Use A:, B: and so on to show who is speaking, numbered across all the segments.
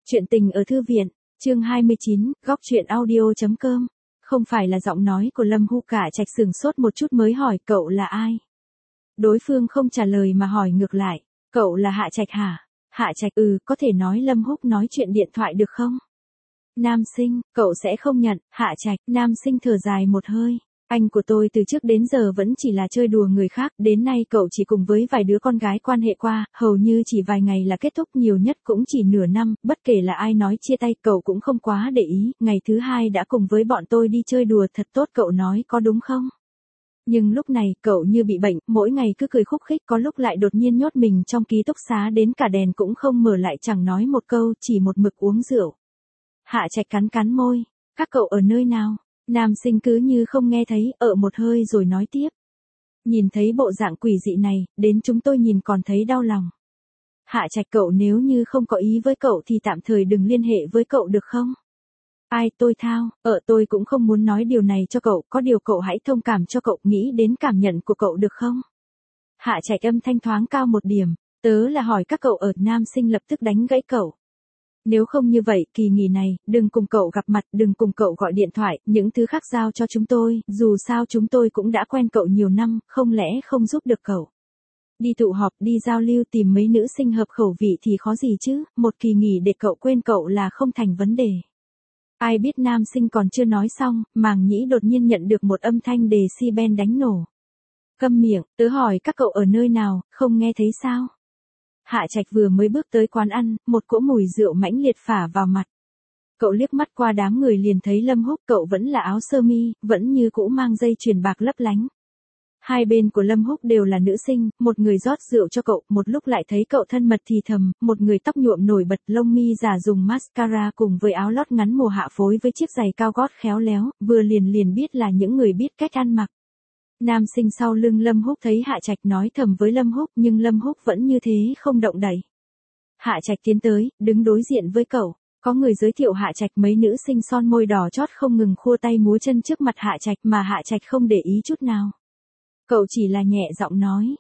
A: Chuyện tình ở thư viện, chương 29, góc truyện audio.com. Không phải là giọng nói của Lâm Húc, cả Trạch sửng sốt một chút mới hỏi cậu là ai. Đối phương không trả lời mà hỏi ngược lại, cậu là Hạ Trạch hả? Hạ Trạch, có thể nói Lâm Húc nói chuyện điện thoại được không? Nam sinh, cậu sẽ không nhận. Hạ Trạch, nam sinh thở dài một hơi. Anh của tôi từ trước đến giờ vẫn chỉ là chơi đùa người khác, đến nay cậu chỉ cùng với vài đứa con gái quan hệ qua, hầu như chỉ vài ngày là kết thúc, nhiều nhất cũng chỉ nửa năm, bất kể là ai nói chia tay cậu cũng không quá để ý, ngày thứ hai đã cùng với bọn tôi đi chơi đùa thật tốt, cậu nói có đúng không? Nhưng lúc này cậu như bị bệnh, mỗi ngày cứ cười khúc khích, có lúc lại đột nhiên nhốt mình trong ký túc xá đến cả đèn cũng không mở lại, chẳng nói một câu, chỉ một mực uống rượu. Hạ Trạch cắn cắn môi, các cậu ở nơi nào? Nam sinh cứ như không nghe thấy, một hơi rồi nói tiếp. Nhìn thấy bộ dạng quỷ dị này, đến chúng tôi nhìn còn thấy đau lòng. Hạ Trạch, cậu nếu như không có ý với cậu thì tạm thời đừng liên hệ với cậu được không? Ai, tôi thao, tôi cũng không muốn nói điều này cho cậu, có điều cậu hãy thông cảm cho cậu, nghĩ đến cảm nhận của cậu được không? Hạ Trạch âm thanh thoáng cao một điểm, tớ là hỏi các cậu ở. Nam sinh lập tức đánh gãy cậu. Nếu không như vậy, kỳ nghỉ này, đừng cùng cậu gặp mặt, đừng cùng cậu gọi điện thoại, những thứ khác giao cho chúng tôi, dù sao chúng tôi cũng đã quen cậu nhiều năm, không lẽ không giúp được cậu. Đi tụ họp, đi giao lưu, tìm mấy nữ sinh hợp khẩu vị thì khó gì chứ, một kỳ nghỉ để cậu quên cậu là không thành vấn đề. Ai biết nam sinh còn chưa nói xong, màng nhĩ đột nhiên nhận được một âm thanh decibel đánh nổ. Câm miệng, tớ hỏi các cậu ở nơi nào, không nghe thấy sao? Hạ Trạch vừa mới bước tới quán ăn, một cỗ mùi rượu mãnh liệt phả vào mặt. Cậu liếc mắt qua đám người liền thấy Lâm Húc, cậu vẫn là áo sơ mi, vẫn như cũ mang dây chuyền bạc lấp lánh. Hai bên của Lâm Húc đều là nữ sinh, một người rót rượu cho cậu, một lúc lại thấy cậu thân mật thì thầm, một người tóc nhuộm nổi bật, lông mi giả dùng mascara cùng với áo lót ngắn mùa hạ phối với chiếc giày cao gót khéo léo, vừa liền biết là những người biết cách ăn mặc. Nam sinh sau lưng Lâm Húc thấy Hạ Trạch nói thầm với Lâm Húc, nhưng Lâm Húc vẫn như thế không động đậy. Hạ Trạch tiến tới, đứng đối diện với cậu, có người giới thiệu Hạ Trạch, mấy nữ sinh son môi đỏ chót không ngừng khua tay múa chân trước mặt Hạ Trạch mà Hạ Trạch không để ý chút nào. Cậu chỉ là nhẹ giọng nói,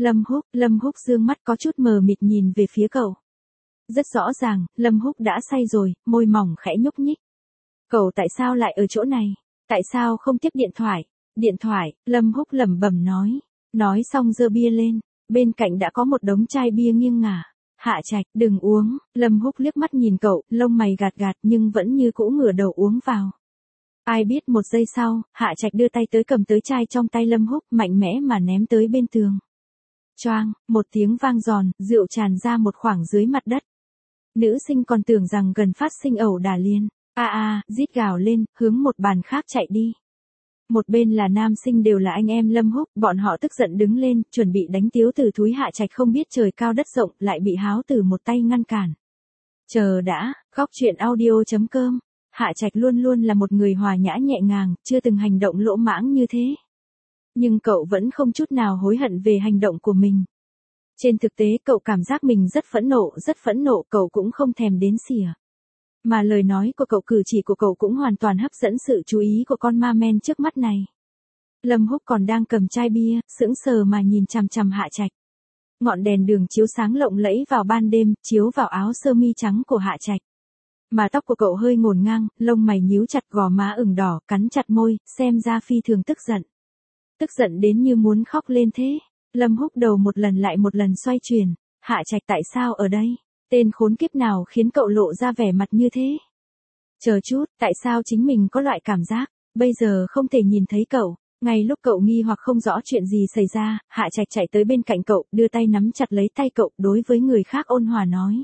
A: Lâm Húc dương mắt có chút mờ mịt nhìn về phía cậu. Rất rõ ràng, Lâm Húc đã say rồi, môi mỏng khẽ nhúc nhích. Cậu tại sao lại ở chỗ này? Tại sao không tiếp điện thoại? Điện thoại, Lâm Húc lẩm bẩm nói. Nói xong giơ bia lên, bên cạnh đã có một đống chai bia nghiêng ngả. Hạ Trạch, đừng uống. Lâm Húc liếc mắt nhìn cậu, lông mày gạt nhưng vẫn như cũ ngửa đầu uống vào. Ai biết một giây sau, Hạ Trạch đưa tay tới cầm tới chai trong tay Lâm Húc, mạnh mẽ mà ném tới bên tường. Choang, một tiếng vang giòn, rượu tràn ra một khoảng dưới mặt đất. Nữ sinh còn tưởng rằng gần phát sinh ẩu đả liền. Rít gào lên, hướng một bàn khác chạy đi. Một bên là nam sinh đều là anh em Lâm Húc, bọn họ tức giận đứng lên, chuẩn bị đánh tiếu tử thúi. Hạ Trạch không biết trời cao đất rộng, lại bị Háo Tử một tay ngăn cản. Chờ đã, góc truyện audio.com. Hạ Trạch luôn luôn là một người hòa nhã nhẹ nhàng, chưa từng hành động lỗ mãng như thế. Nhưng cậu vẫn không chút nào hối hận về hành động của mình. Trên thực tế cậu cảm giác mình rất phẫn nộ, cậu cũng không thèm đến xỉa. Mà lời nói của cậu, cử chỉ của cậu cũng hoàn toàn hấp dẫn sự chú ý của con ma men trước mắt này. Lâm Húc còn đang cầm chai bia, sững sờ mà nhìn chằm chằm Hạ Trạch. Ngọn đèn đường chiếu sáng lộng lẫy vào ban đêm, chiếu vào áo sơ mi trắng của Hạ Trạch. Mà tóc của cậu hơi ngổn ngang, lông mày nhíu chặt, gò má ửng đỏ, cắn chặt môi, xem ra phi thường tức giận. Tức giận đến như muốn khóc lên thế. Lâm Húc đầu một lần lại một lần xoay chuyển. Hạ Trạch, tại sao ở đây? Tên khốn kiếp nào khiến cậu lộ ra vẻ mặt như thế? Chờ chút, tại sao chính mình có loại cảm giác, bây giờ không thể nhìn thấy cậu? Ngay lúc cậu nghi hoặc không rõ chuyện gì xảy ra, Hạ Trạch chạy tới bên cạnh cậu, đưa tay nắm chặt lấy tay cậu, đối với người khác ôn hòa nói.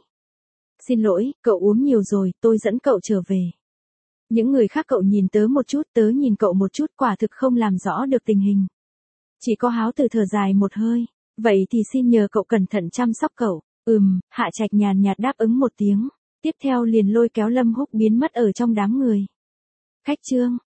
A: Xin lỗi, cậu uống nhiều rồi, tôi dẫn cậu trở về. Những người khác cậu nhìn tớ một chút, tớ nhìn cậu một chút, quả thực không làm rõ được tình hình. Chỉ có Háo Tử thở dài một hơi, vậy thì xin nhờ cậu cẩn thận chăm sóc cậu. Hạ Trạch nhàn nhạt đáp ứng một tiếng, tiếp theo liền lôi kéo Lâm Húc biến mất ở trong đám người. Khách trương,